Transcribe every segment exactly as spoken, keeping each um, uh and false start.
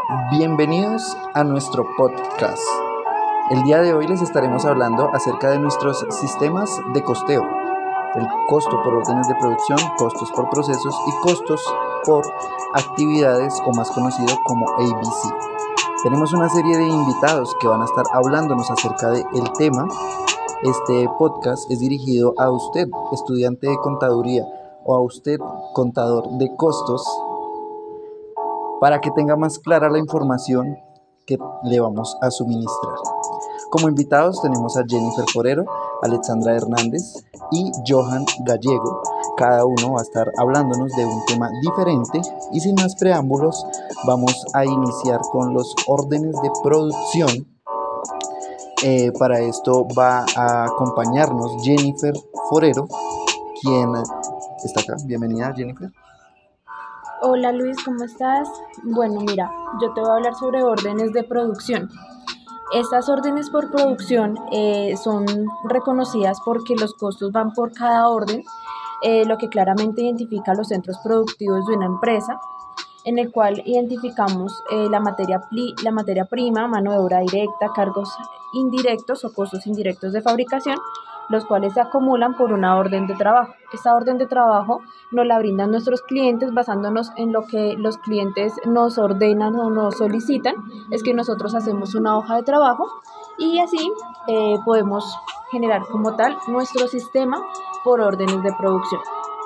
Bienvenidos a nuestro podcast. El día de hoy les estaremos hablando acerca de nuestros sistemas de costeo, el costo por órdenes de producción, costos por procesos y costos por actividades, o más conocido como A B C. Tenemos una serie de invitados que van a estar hablándonos acerca del tema. Este podcast es dirigido a usted, estudiante de contaduría, o a usted, contador de costos, para que tenga más clara la información que le vamos a suministrar. Como invitados tenemos a Jennifer Forero, Alexandra Hernández y Johan Gallego. Cada uno va a estar hablándonos de un tema diferente y sin más preámbulos vamos a iniciar con los órdenes de producción. Eh, para esto va a acompañarnos Jennifer Forero, quien está acá. Bienvenida, Jennifer. Hola Luis, ¿cómo estás? Bueno, mira, yo te voy a hablar sobre órdenes de producción. Estas órdenes por producción eh, son reconocidas porque los costos van por cada orden, eh, lo que claramente identifica los centros productivos de una empresa, en el cual identificamos eh, la, materia pli- la materia prima, mano de obra directa, cargos indirectos o costos indirectos de fabricación, los cuales se acumulan por una orden de trabajo. Esta orden de trabajo nos la brindan nuestros clientes basándonos en lo que los clientes nos ordenan o nos solicitan. Es que nosotros hacemos una hoja de trabajo y así eh, podemos generar como tal nuestro sistema por órdenes de producción.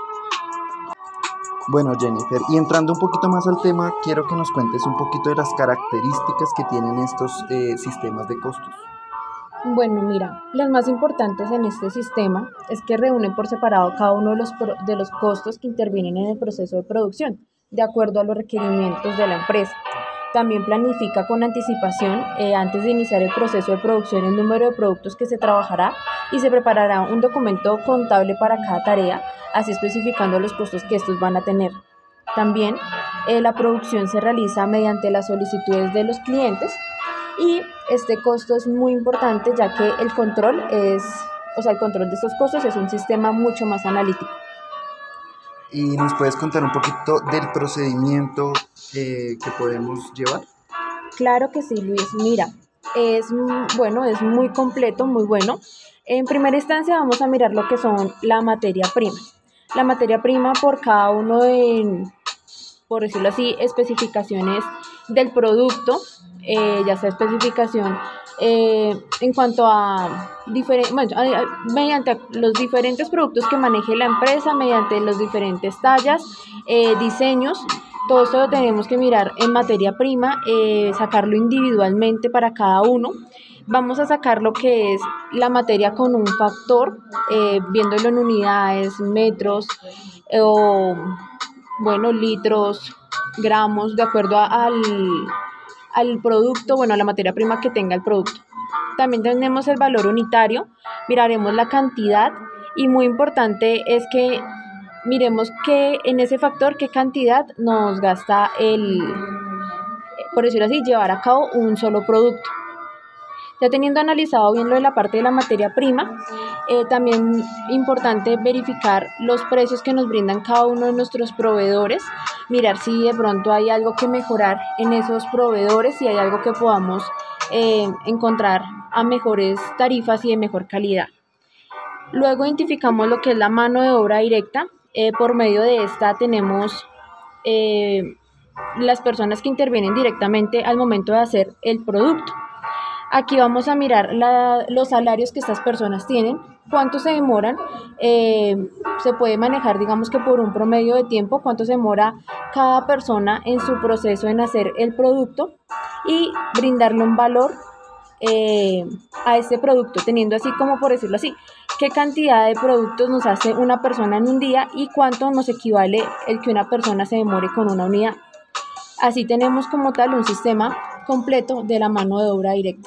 Bueno, Jennifer, y entrando un poquito más al tema, quiero que nos cuentes un poquito de las características que tienen estos eh, sistemas de costos. Bueno, mira, las más importantes en este sistema es que reúnen por separado cada uno de los, pro- de los costos que intervienen en el proceso de producción, de acuerdo a los requerimientos de la empresa. También planifica con anticipación, eh, antes de iniciar el proceso de producción, el número de productos que se trabajará y se preparará un documento contable para cada tarea, así especificando los costos que estos van a tener. También eh, la producción se realiza mediante las solicitudes de los clientes y este costo es muy importante ya que el control es, o sea, el control de estos costos es un sistema mucho más analítico. ¿Y nos puedes contar un poquito del procedimiento eh, que podemos llevar? Claro que sí, Luis. Mira, es mm, bueno, es muy completo, muy bueno. En primera instancia vamos a mirar lo que son la materia prima. La materia prima por cada uno de, por decirlo así, especificaciones del producto, eh, ya sea especificación eh, en cuanto a, diferen- bueno, a- a- mediante los diferentes productos que maneje la empresa, mediante los diferentes tallas, eh, diseños. Todo esto lo tenemos que mirar en materia prima, eh, sacarlo individualmente para cada uno. Vamos a sacar lo que es la materia con un factor, eh, viéndolo en unidades, metros, eh, o bueno, litros, gramos, de acuerdo a- al, al producto, bueno, a la materia prima que tenga el producto. También tenemos el valor unitario, miraremos la cantidad y muy importante es que miremos que en ese factor qué cantidad nos gasta el, por decirlo así, llevar a cabo un solo producto. Ya teniendo analizado bien lo de la parte de la materia prima, eh, también importante verificar los precios que nos brindan cada uno de nuestros proveedores, mirar si de pronto hay algo que mejorar en esos proveedores, si hay algo que podamos eh, encontrar a mejores tarifas y de mejor calidad. Luego identificamos lo que es la mano de obra directa. Eh, por medio de esta tenemos eh, las personas que intervienen directamente al momento de hacer el producto. Aquí vamos a mirar la- los salarios que estas personas tienen, cuánto se demoran, eh, se puede manejar, digamos que por un promedio de tiempo, cuánto se demora cada persona en su proceso en hacer el producto y brindarle un valor eh, a este producto, teniendo así como, por decirlo así, qué cantidad de productos nos hace una persona en un día y cuánto nos equivale el que una persona se demore con una unidad. Así tenemos como tal un sistema completo de la mano de obra directa.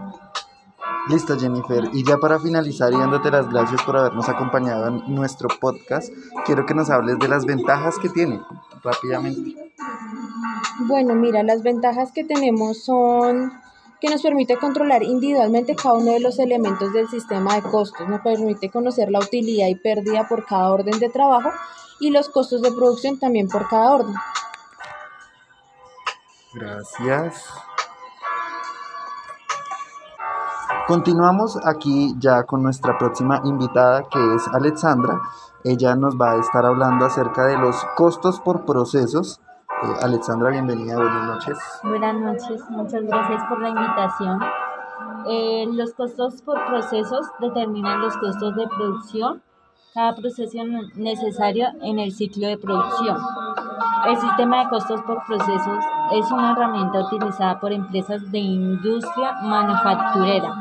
Listo, Jennifer. Y ya para finalizar y dándote las gracias por habernos acompañado en nuestro podcast, quiero que nos hables de las ventajas que tiene rápidamente. Bueno, mira, las ventajas que tenemos son que nos permite controlar individualmente cada uno de los elementos del sistema de costos, nos permite conocer la utilidad y pérdida por cada orden de trabajo y los costos de producción también por cada orden. Gracias. Continuamos aquí ya con nuestra próxima invitada, que es Alexandra. Ella nos va a estar hablando acerca de los costos por procesos. Eh, Alexandra, bienvenida, buenas noches. Buenas noches, muchas gracias por la invitación. Eh, los costos por procesos determinan los costos de producción, cada proceso necesario en el ciclo de producción. El sistema de costos por procesos es una herramienta utilizada por empresas de industria manufacturera.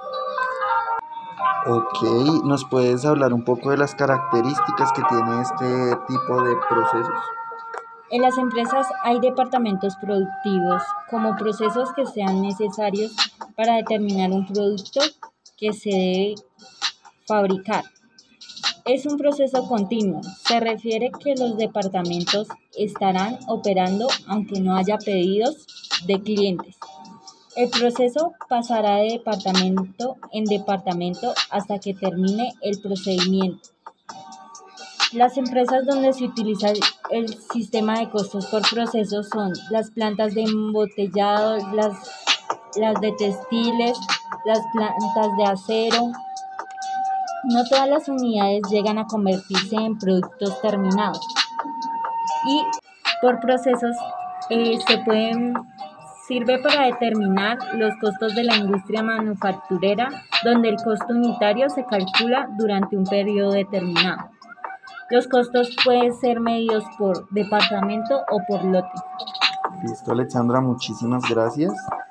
Ok, ¿nos puedes hablar un poco de las características que tiene este tipo de procesos? En las empresas hay departamentos productivos como procesos que sean necesarios para determinar un producto que se debe fabricar. Es un proceso continuo, se refiere que los departamentos estarán operando aunque no haya pedidos de clientes. El proceso pasará de departamento en departamento hasta que termine el procedimiento. Las empresas donde se utiliza el sistema de costos por procesos son las plantas de embotellado, las, las de textiles, las plantas de acero. No todas las unidades llegan a convertirse en productos terminados. Y por procesos eh, se pueden, sirve para determinar los costos de la industria manufacturera, donde el costo unitario se calcula durante un periodo determinado. Los costos pueden ser medidos por departamento o por lote. Listo, Alexandra, muchísimas gracias.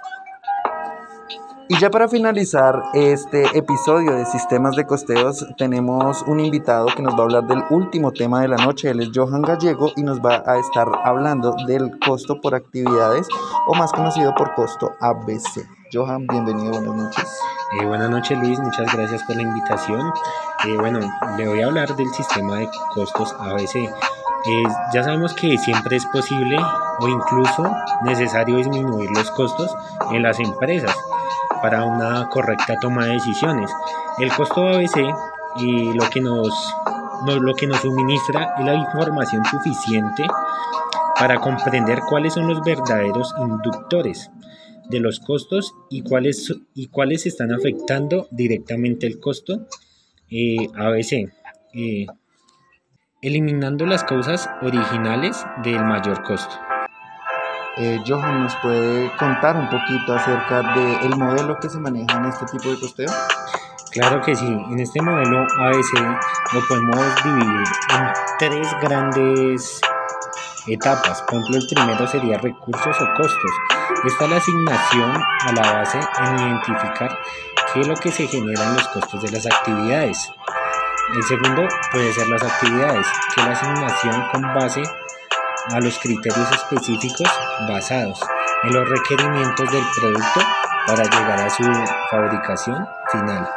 Y ya para finalizar este episodio de Sistemas de Costeos, tenemos un invitado que nos va a hablar del último tema de la noche. Él es Johan Gallego y nos va a estar hablando del costo por actividades, o más conocido por costo A B C. Johan, bienvenido, buenas noches. Eh, buenas noches, Luis, muchas gracias por la invitación. Eh, bueno, le voy a hablar del sistema de costos A B C. Eh, ya sabemos que siempre es posible o incluso necesario disminuir los costos en las empresas para una correcta toma de decisiones. El costo A B C y lo que nos, no, lo que nos suministra es la información suficiente para comprender cuáles son los verdaderos inductores de los costos y cuáles, y cuáles están afectando directamente el costo eh, A B C, eh, eliminando las causas originales del mayor costo. Eh, Johan, ¿nos puede contar un poquito acerca del modelo que se maneja en este tipo de costeo? Claro que sí, en este modelo A B C lo podemos dividir en tres grandes etapas. Por ejemplo, el primero sería recursos o costos. Esta es la asignación a la base en identificar qué es lo que se genera en los costos de las actividades. El segundo puede ser las actividades, que es la asignación con base a los criterios específicos basados en los requerimientos del producto para llegar a su fabricación final.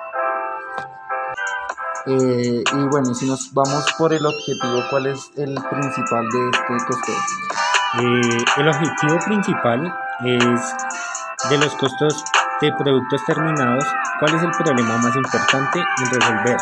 Eh, y bueno, si nos vamos por el objetivo, ¿cuál es el principal de este costeo? Eh, el objetivo principal es de los costos de productos terminados. ¿Cuál es el problema más importante en resolver?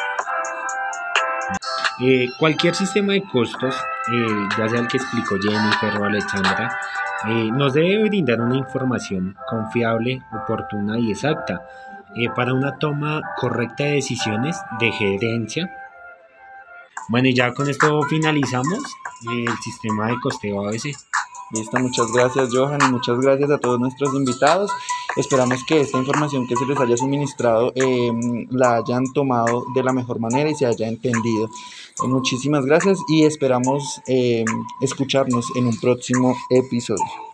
Eh, cualquier sistema de costos, eh, ya sea el que explicó Jennifer o Alexandra, eh, nos debe brindar una información confiable, oportuna y exacta eh, para una toma correcta de decisiones de gerencia. Bueno, y ya con esto finalizamos eh, el sistema de costeo A B C. Listo, muchas gracias, Johan, y muchas gracias a todos nuestros invitados. Esperamos que esta información que se les haya suministrado eh, la hayan tomado de la mejor manera y se haya entendido. Eh, muchísimas gracias y esperamos eh, escucharnos en un próximo episodio.